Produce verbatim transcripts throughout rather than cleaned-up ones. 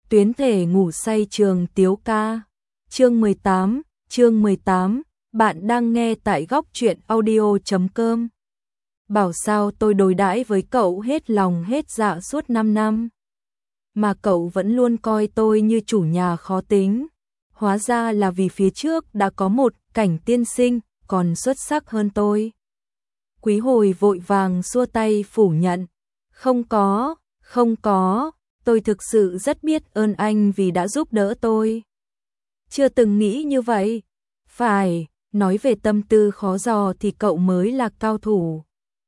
Tuyến thể ngủ say trường Tiếu ca. Chương mười tám, chương mười tám, bạn đang nghe tại góc truyện audio chấm com. Bảo sao tôi đối đãi với cậu hết lòng hết dạ suốt năm năm, mà cậu vẫn luôn coi tôi như chủ nhà khó tính. Hóa ra là vì phía trước đã có một Cảnh tiên sinh còn xuất sắc hơn tôi. Quý Hồi vội vàng xua tay phủ nhận. Không có, không có, tôi thực sự rất biết ơn anh vì đã giúp đỡ tôi. Chưa từng nghĩ như vậy. Phải, nói về tâm tư khó dò thì cậu mới là cao thủ.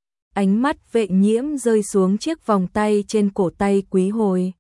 Ánh mắt Vệ Nhiễm rơi xuống chiếc vòng tay trên cổ tay Quý Hồi.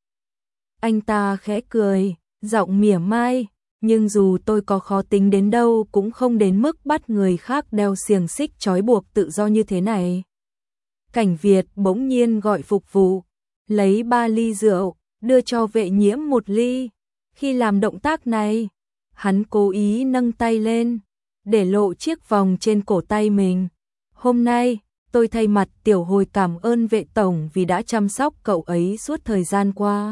Anh ta khẽ cười, giọng mỉa mai, nhưng dù tôi có khó tính đến đâu cũng không đến mức bắt người khác đeo xiềng xích trói buộc tự do như thế này. Cảnh Việt bỗng nhiên gọi phục vụ, lấy ba ly rượu, đưa cho Vệ Nhiễm một ly. Khi làm động tác này, hắn cố ý nâng tay lên, để lộ chiếc vòng trên cổ tay mình. Hôm nay, tôi thay mặt Tiểu Hồi cảm ơn Vệ tổng vì đã chăm sóc cậu ấy suốt thời gian qua.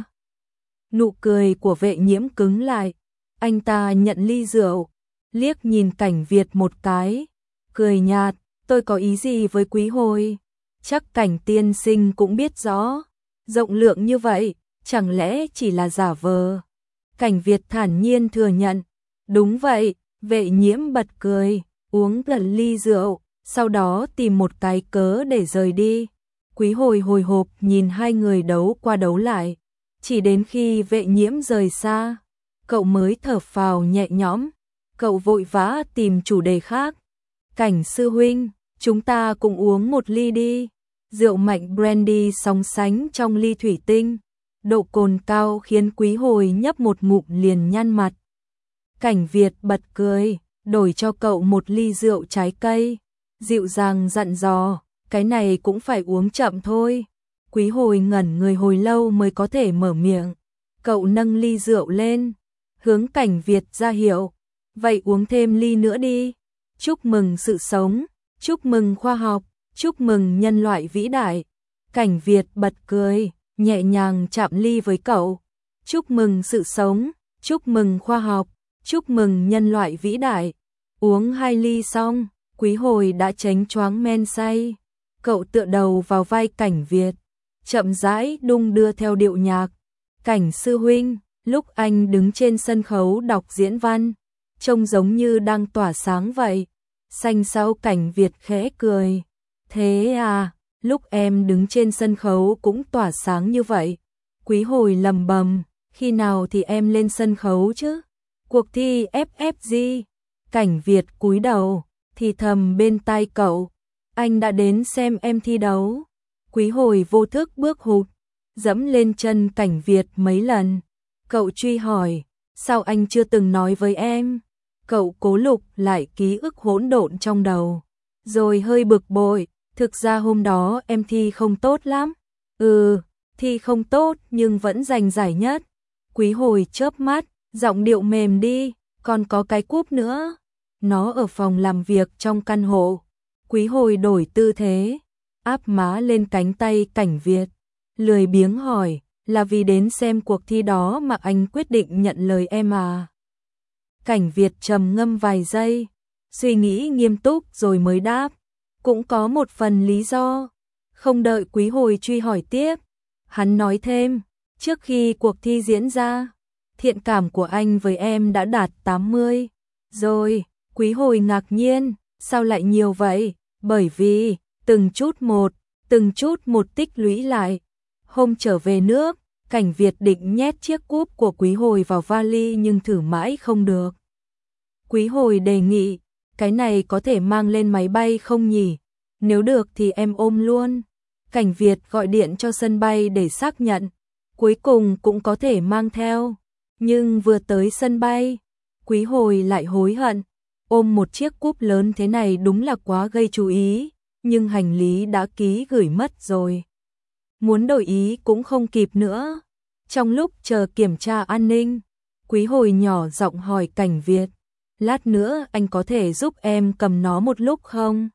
Nụ cười của Vệ Nhiễm cứng lại, anh ta nhận ly rượu, liếc nhìn Cảnh Việt một cái, cười nhạt, tôi có ý gì với Quý Hồi? Chắc Cảnh tiên sinh cũng biết rõ, rộng lượng như vậy, chẳng lẽ chỉ là giả vờ? Cảnh Việt thản nhiên thừa nhận, đúng vậy. Vệ Nhiễm bật cười, uống gần ly rượu, sau đó tìm một cái cớ để rời đi. Quý Hồi hồi hộp nhìn hai người đấu qua đấu lại, chỉ đến khi Vệ Nhiễm rời xa, cậu mới thở phào nhẹ nhõm. Cậu vội vã tìm chủ đề khác. Cảnh sư huynh, chúng ta cùng uống một ly đi. Rượu mạnh brandy sóng sánh trong ly thủy tinh, độ cồn cao khiến Quý Hồi nhấp một ngụm liền nhăn mặt. Cảnh Việt bật cười, đổi cho cậu một ly rượu trái cây, dịu dàng dặn dò, cái này cũng phải uống chậm thôi. Quý Hồi ngẩn người hồi lâu mới có thể mở miệng. Cậu nâng ly rượu lên, hướng Cảnh Việt ra hiệu, vậy uống thêm ly nữa đi. Chúc mừng sự sống, chúc mừng khoa học, chúc mừng nhân loại vĩ đại. Cảnh Việt bật cười, nhẹ nhàng chạm ly với cậu. Chúc mừng sự sống, chúc mừng khoa học, chúc mừng nhân loại vĩ đại. Uống hai ly xong, Quý Hồi đã chánh choáng men say. Cậu tựa đầu vào vai Cảnh Việt, chậm rãi đung đưa theo điệu nhạc. Cảnh sư huynh, lúc anh đứng trên sân khấu đọc diễn văn, trông giống như đang tỏa sáng vậy. Xanh sau Cảnh Việt khẽ cười. Thế à, lúc em đứng trên sân khấu cũng tỏa sáng như vậy. Quý Hồi lầm bầm, khi nào thì em lên sân khấu chứ? Cuộc thi ép ép giê. Cảnh Việt cúi đầu, thì thầm bên tai cậu, anh đã đến xem em thi đấu. Quý Hồi vô thức bước hụt, dẫm lên chân Cảnh Việt mấy lần. Cậu truy hỏi, sao anh chưa từng nói với em? Cậu cố lục lại ký ức hỗn độn trong đầu, rồi hơi bực bội, thực ra hôm đó em thi không tốt lắm. Ừ, thi không tốt nhưng vẫn giành giải nhất. Quý Hồi chớp mắt, giọng điệu mềm đi, còn có cái cúp nữa. Nó ở phòng làm việc trong căn hộ. Quý Hồi đổi tư thế, áp má lên cánh tay Cảnh Việt, lười biếng hỏi, là vì đến xem cuộc thi đó mà anh quyết định nhận lời em à? Cảnh Việt trầm ngâm vài giây, suy nghĩ nghiêm túc rồi mới đáp, cũng có một phần lý do. Không đợi Quý Hồi truy hỏi tiếp, hắn nói thêm, trước khi cuộc thi diễn ra, thiện cảm của anh với em đã đạt tám mươi. Rồi, Quý Hồi ngạc nhiên, sao lại nhiều vậy? Bởi vì, từng chút một, từng chút một tích lũy lại. Hôm trở về nước, Cảnh Việt định nhét chiếc cúp của Quý Hồi vào vali nhưng thử mãi không được. Quý Hồi đề nghị, cái này có thể mang lên máy bay không nhỉ? Nếu được thì em ôm luôn. Cảnh Việt gọi điện cho sân bay để xác nhận, cuối cùng cũng có thể mang theo. Nhưng vừa tới sân bay, Quý Hồi lại hối hận, ôm một chiếc cúp lớn thế này đúng là quá gây chú ý, nhưng hành lý đã ký gửi mất rồi. Muốn đổi ý cũng không kịp nữa. Trong lúc chờ kiểm tra an ninh, Quý Hồi nhỏ giọng hỏi Cảnh Việt, lát nữa anh có thể giúp em cầm nó một lúc không?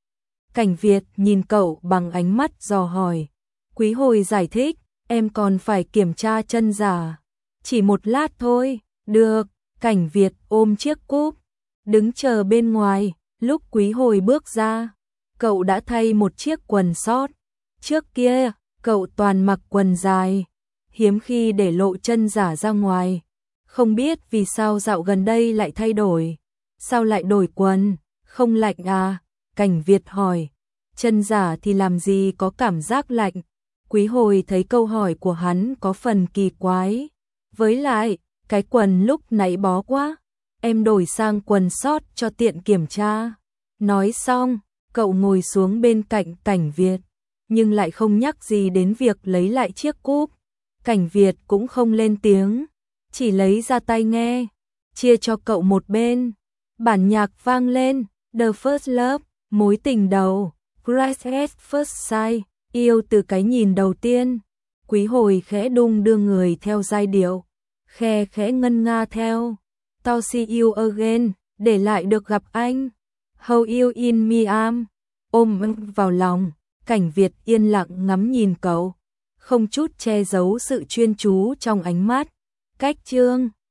Cảnh Việt nhìn cậu bằng ánh mắt dò hỏi. Quý Hồi giải thích, em còn phải kiểm tra chân giả. Chỉ một lát thôi, được, Cảnh Việt ôm chiếc cúp, đứng chờ bên ngoài, lúc Quý Hồi bước ra, cậu đã thay một chiếc quần sót. Trước kia, cậu toàn mặc quần dài, hiếm khi để lộ chân giả ra ngoài. Không biết vì sao dạo gần đây lại thay đổi. Sao lại đổi quần, không lạnh à? Cảnh Việt hỏi. Chân giả thì làm gì có cảm giác lạnh. Quý Hồi thấy câu hỏi của hắn có phần kỳ quái. Với lại, cái quần lúc nãy bó quá, em đổi sang quần sót cho tiện kiểm tra. Nói xong, cậu ngồi xuống bên cạnh Cảnh Việt, nhưng lại không nhắc gì đến việc lấy lại chiếc cúp. Cảnh Việt cũng không lên tiếng, chỉ lấy ra tai nghe, chia cho cậu một bên. Bản nhạc vang lên, The First Love, mối tình đầu, Crush at First Sight, yêu từ cái nhìn đầu tiên. Quý Hồi khẽ đung đưa người theo giai điệu, khe khẽ ngân nga theo. I'll see you again, để lại được gặp anh. How you in me arm, ôm vào lòng. Cảnh Việt yên lặng ngắm nhìn cậu, không chút che giấu sự chuyên chú trong ánh mắt. Cách chương